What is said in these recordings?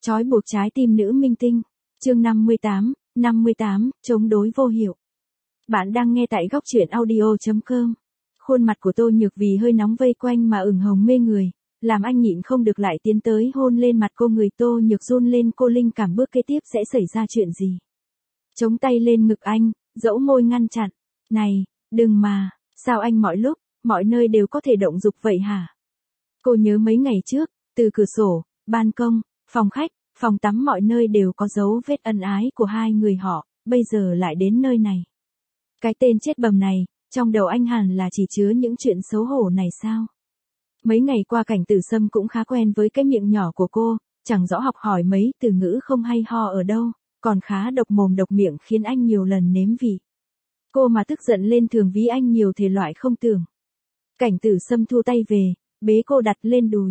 Trói buộc trái tim nữ minh tinh. Chương 58, chống đối vô hiệu. Bạn đang nghe tại góc truyện audio.com. Khuôn mặt của Tô Nhược vì hơi nóng vây quanh mà ửng hồng mê người, làm anh nhịn không được lại tiến tới hôn lên mặt cô. Người Tô Nhược run lên, cô linh cảm bước kế tiếp sẽ xảy ra chuyện gì. Chống tay lên ngực anh, dẫu môi ngăn chặn. Này, đừng mà, sao anh mọi lúc, mọi nơi đều có thể động dục vậy hả? Cô nhớ mấy ngày trước, từ cửa sổ, ban công, phòng khách, phòng tắm mọi nơi đều có dấu vết ân ái của hai người họ, bây giờ lại đến nơi này. Cái tên chết bầm này, trong đầu anh hẳn là chỉ chứa những chuyện xấu hổ này sao? Mấy ngày qua Cảnh Tử Sâm cũng khá quen với cái miệng nhỏ của cô, chẳng rõ học hỏi mấy từ ngữ không hay ho ở đâu, còn khá độc mồm độc miệng khiến anh nhiều lần nếm vị. Cô mà tức giận lên thường ví anh nhiều thể loại không tưởng. Cảnh Tử Sâm thu tay về, bế cô đặt lên đùi.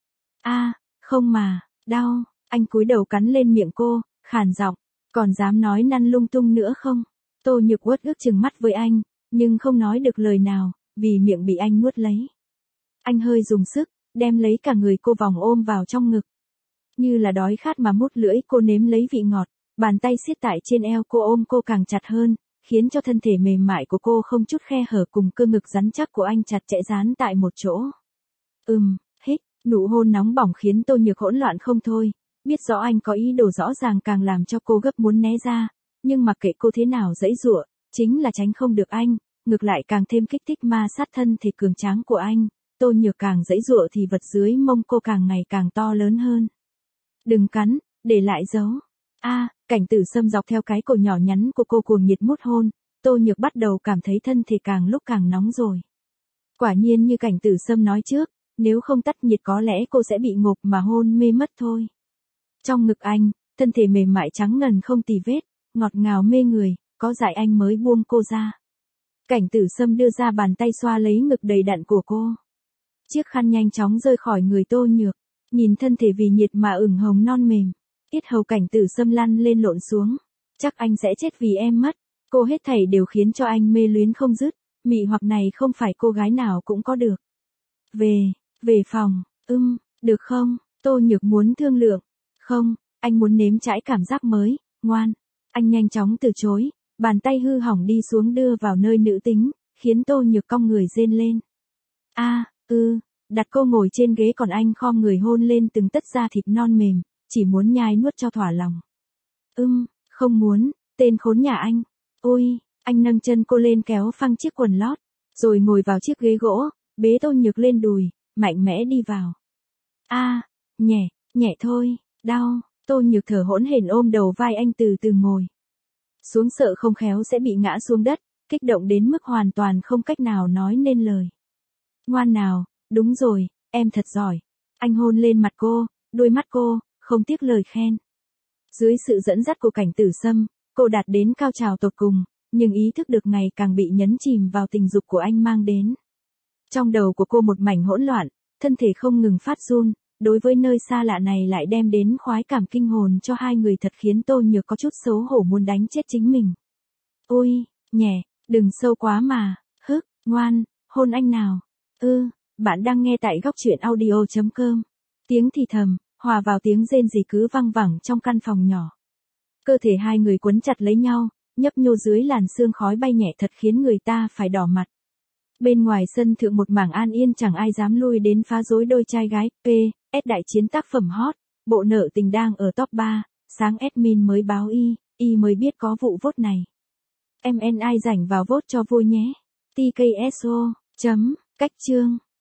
Không mà, đau, anh cúi đầu cắn lên miệng cô, khàn giọng, còn dám nói năn lung tung nữa không? Tô Nhược uất ức trừng mắt với anh, nhưng không nói được lời nào, vì miệng bị anh nuốt lấy. Anh hơi dùng sức, đem lấy cả người cô vòng ôm vào trong ngực. Như là đói khát mà mút lưỡi, cô nếm lấy vị ngọt, bàn tay siết tại trên eo cô ôm cô càng chặt hơn, khiến cho thân thể mềm mại của cô không chút khe hở cùng cơ ngực rắn chắc của anh chặt chẽ dán tại một chỗ. Hít, nụ hôn nóng bỏng khiến Tô Nhược hỗn loạn không thôi, biết rõ anh có ý đồ rõ ràng càng làm cho cô gấp muốn né ra, nhưng mặc kệ cô thế nào giãy giụa, chính là tránh không được anh, ngược lại càng thêm kích thích ma sát thân thể cường tráng của anh. Tô Nhược càng giãy giụa thì vật dưới mông cô càng ngày càng to lớn hơn. Đừng cắn, để lại dấu. Cảnh Tử Sâm dọc theo cái cổ nhỏ nhắn của cô cuồng nhiệt mút hôn, Tô Nhược bắt đầu cảm thấy thân thể càng lúc càng nóng rồi. Quả nhiên như Cảnh Tử Sâm nói trước, nếu không tắt nhiệt có lẽ cô sẽ bị ngộp mà hôn mê mất thôi. Trong ngực anh, thân thể mềm mại trắng ngần không tì vết, ngọt ngào mê người, có dại anh mới buông cô ra. Cảnh Tử Sâm đưa ra bàn tay xoa lấy ngực đầy đặn của cô. Chiếc khăn nhanh chóng rơi khỏi người Tô Nhược, nhìn thân thể vì nhiệt mà ửng hồng non mềm. Yết hầu Cảnh Tử Sâm lăn lên lộn xuống. Chắc anh sẽ chết vì em mất. Cô hết thảy đều khiến cho anh mê luyến không dứt. Mị hoặc này không phải cô gái nào cũng có được. Về phòng, được không? Tô Nhược muốn thương lượng. Không, anh muốn nếm trải cảm giác mới, ngoan. Anh nhanh chóng từ chối, bàn tay hư hỏng đi xuống đưa vào nơi nữ tính, khiến Tô Nhược cong người rên lên. Đặt cô ngồi trên ghế còn anh khom người hôn lên từng tấc da thịt non mềm, chỉ muốn nhai nuốt cho thỏa lòng. Không muốn, tên khốn nhà anh. Ôi, anh nâng chân cô lên kéo phăng chiếc quần lót, rồi ngồi vào chiếc ghế gỗ, bế Tô Nhược lên đùi, mạnh mẽ đi vào. Nhẹ thôi, đau. Tô Nhược thở hổn hển ôm đầu vai anh từ từ ngồi xuống, sợ không khéo sẽ bị ngã xuống đất, kích động đến mức hoàn toàn không cách nào nói nên lời. Ngoan nào, đúng rồi, em thật giỏi. Anh hôn lên mặt cô, đôi mắt cô, không tiếc lời khen. Dưới sự dẫn dắt của Cảnh Tử Sâm, cô đạt đến cao trào tột cùng, nhưng ý thức được ngày càng bị nhấn chìm vào tình dục của anh mang đến. Trong đầu của cô một mảnh hỗn loạn, thân thể không ngừng phát run, đối với nơi xa lạ này lại đem đến khoái cảm kinh hồn cho hai người thật khiến Tô Nhược có chút xấu hổ muốn đánh chết chính mình. Ôi, nhẹ, đừng sâu quá mà, ngoan, hôn anh nào. Bạn đang nghe tại góc truyện audio.com. Tiếng thì thầm, hòa vào tiếng rên rỉ cứ văng vẳng trong căn phòng nhỏ. Cơ thể hai người quấn chặt lấy nhau, nhấp nhô dưới làn sương khói bay nhẹ thật khiến người ta phải đỏ mặt. Bên ngoài sân thượng một mảng an yên chẳng ai dám lui đến phá rối đôi trai gái. PS đại chiến tác phẩm hot, bộ nợ tình đang ở top 3, sáng admin mới báo y mới biết có vụ vote này. MNI rảnh vào vote cho vui nhé. TKSO. Cách chương.